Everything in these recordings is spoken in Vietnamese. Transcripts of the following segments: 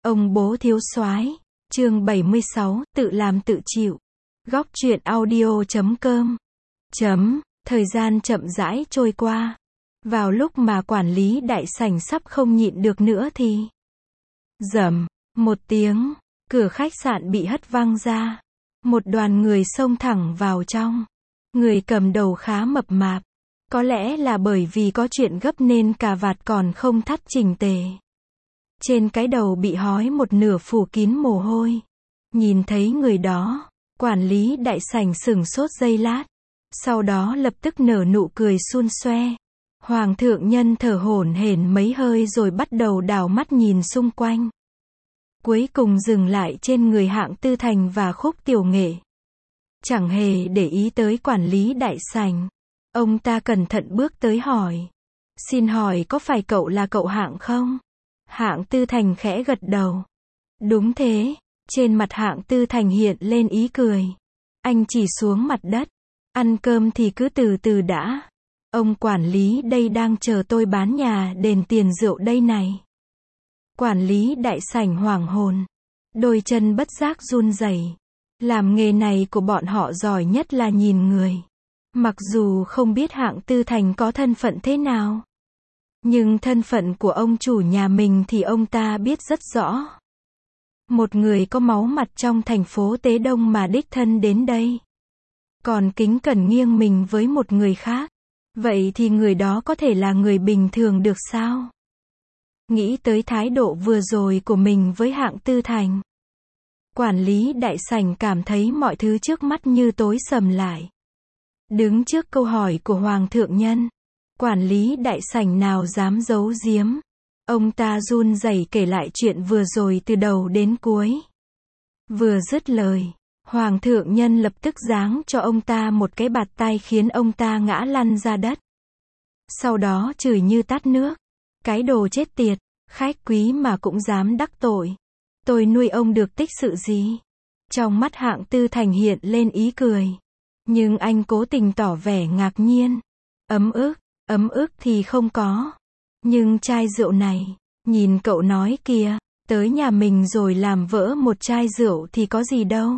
Ông bố thiếu soái, chương 76, tự làm tự chịu. Góc truyện audio.com. Thời gian chậm rãi trôi qua. Vào lúc mà quản lý đại sảnh sắp không nhịn được nữa thì rầm một tiếng, cửa khách sạn bị hất văng ra. Một đoàn người xông thẳng vào trong. Người cầm đầu khá mập mạp. Có lẽ là bởi vì có chuyện gấp nên cà vạt còn không thắt chỉnh tề. Trên cái đầu bị hói một nửa phủ kín mồ hôi. Nhìn thấy người đó, quản lý đại sảnh sửng sốt giây lát. Sau đó lập tức nở nụ cười suôn xoe. Hoàng thượng nhân thở hổn hển mấy hơi rồi bắt đầu đảo mắt nhìn xung quanh. Cuối cùng dừng lại trên người Hạng Tư Thành và Khúc Tiểu Nghệ. Chẳng hề để ý tới quản lý đại sảnh. Ông ta cẩn thận bước tới hỏi. Xin hỏi có phải cậu là cậu Hạng không? Hạng Tư Thành khẽ gật đầu. Đúng thế. Trên mặt Hạng Tư Thành hiện lên ý cười. Anh chỉ xuống mặt đất. Ăn cơm thì cứ từ từ đã. Ông quản lý đây đang chờ tôi bán nhà đền tiền rượu đây này. Quản lý đại sảnh hoảng hồn. Đôi chân bất giác run rẩy. Làm nghề này của bọn họ giỏi nhất là nhìn người. Mặc dù không biết Hạng Tư Thành có thân phận thế nào. Nhưng thân phận của ông chủ nhà mình thì ông ta biết rất rõ. Một người có máu mặt trong thành phố Tế Đông mà đích thân đến đây. Còn kính cẩn nghiêng mình với một người khác. Vậy thì người đó có thể là người bình thường được sao? Nghĩ tới thái độ vừa rồi của mình với Hạng Tư Thành. Quản lý đại sảnh cảm thấy mọi thứ trước mắt như tối sầm lại. Đứng trước câu hỏi của Hoàng thượng nhân. Quản lý đại sảnh nào dám giấu giếm. Ông ta run rẩy kể lại chuyện vừa rồi từ đầu đến cuối. Vừa dứt lời, Hoàng thượng nhân lập tức giáng cho ông ta một cái bạt tai khiến ông ta ngã lăn ra đất. Sau đó chửi như tát nước. Cái đồ chết tiệt, khách quý mà cũng dám đắc tội. Tôi nuôi ông được tích sự gì? Trong mắt Hạng Tư Thành hiện lên ý cười. Nhưng anh cố tình tỏ vẻ ngạc nhiên. Ấm ức thì không có. Nhưng chai rượu này, nhìn cậu nói kìa, tới nhà mình rồi làm vỡ một chai rượu thì có gì đâu.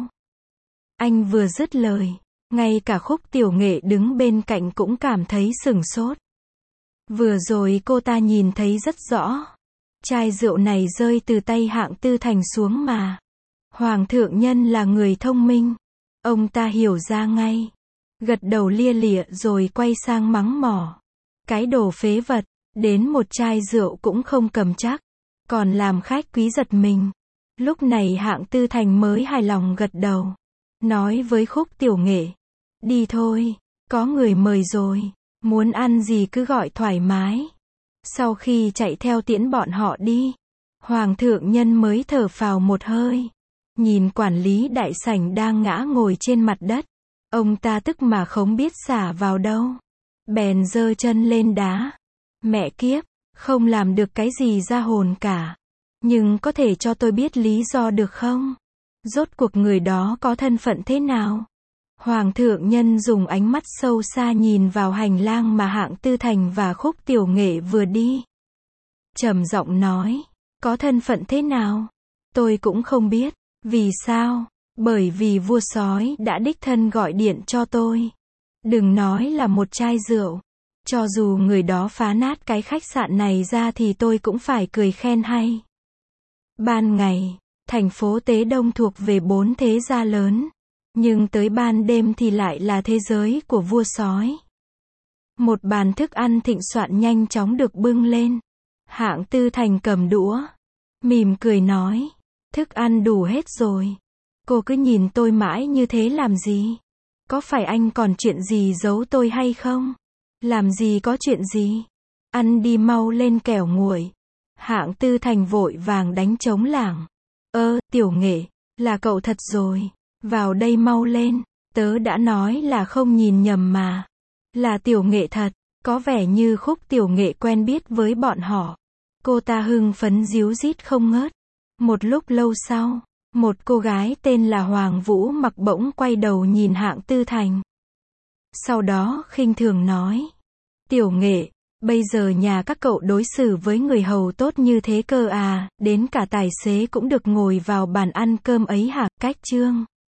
Anh vừa dứt lời, ngay cả Khúc Tiểu Nghệ đứng bên cạnh cũng cảm thấy sửng sốt. Vừa rồi cô ta nhìn thấy rất rõ. Chai rượu này rơi từ tay Hạng Tư Thành xuống mà. Hoàng thượng nhân là người thông minh. Ông ta hiểu ra ngay. Gật đầu lia lịa rồi quay sang mắng mỏ. Cái đồ phế vật, đến một chai rượu cũng không cầm chắc. Còn làm khách quý giật mình. Lúc này Hạng Tư Thành mới hài lòng gật đầu. Nói với Khúc Tiểu Nghệ. Đi thôi, có người mời rồi. Muốn ăn gì cứ gọi thoải mái. Sau khi chạy theo tiễn bọn họ đi. Hoàng thượng nhân mới thở phào một hơi. Nhìn quản lý đại sảnh đang ngã ngồi trên mặt đất. Ông ta tức mà không biết xả vào đâu. Bèn giơ chân lên đá. Mẹ kiếp, không làm được cái gì ra hồn cả. Nhưng có thể cho tôi biết lý do được không? Rốt cuộc người đó có thân phận thế nào? Hoàng thượng nhân dùng ánh mắt sâu xa nhìn vào hành lang mà Hạng Tư Thành và Khúc Tiểu Nghệ vừa đi. Trầm giọng nói, có thân phận thế nào? Tôi cũng không biết. Vì sao? Bởi vì vua sói đã đích thân gọi điện cho tôi. Đừng nói là một chai rượu. Cho dù người đó phá nát cái khách sạn này ra thì tôi cũng phải cười khen hay. Ban ngày, thành phố Tế Đông thuộc về 4 thế gia lớn. Nhưng tới ban đêm thì lại là thế giới của vua sói. Một bàn thức ăn thịnh soạn nhanh chóng được bưng lên. Hạng Tư Thành cầm đũa. Mỉm cười nói. Thức ăn đủ hết rồi. Cô cứ nhìn tôi mãi như thế làm gì? Có phải anh còn chuyện gì giấu tôi hay không? Làm gì có chuyện gì? Ăn đi mau lên kẻo nguội. Hạng Tư Thành vội vàng đánh trống lảng. Tiểu Nghệ, là cậu thật rồi. Vào đây mau lên. Tớ đã nói là không nhìn nhầm mà. Là Tiểu Nghệ thật. Có vẻ như Khúc Tiểu Nghệ quen biết với bọn họ. Cô ta hưng phấn díu dít không ngớt. Một lúc lâu sau, một cô gái tên là Hoàng Vũ Mặc bỗng quay đầu nhìn Hạng Tư Thành. Sau đó khinh thường nói. Tiểu Nghệ, Bây giờ nhà các cậu đối xử với người hầu tốt như thế cơ à, đến cả tài xế cũng được ngồi vào bàn ăn cơm ấy hả? Cách Trương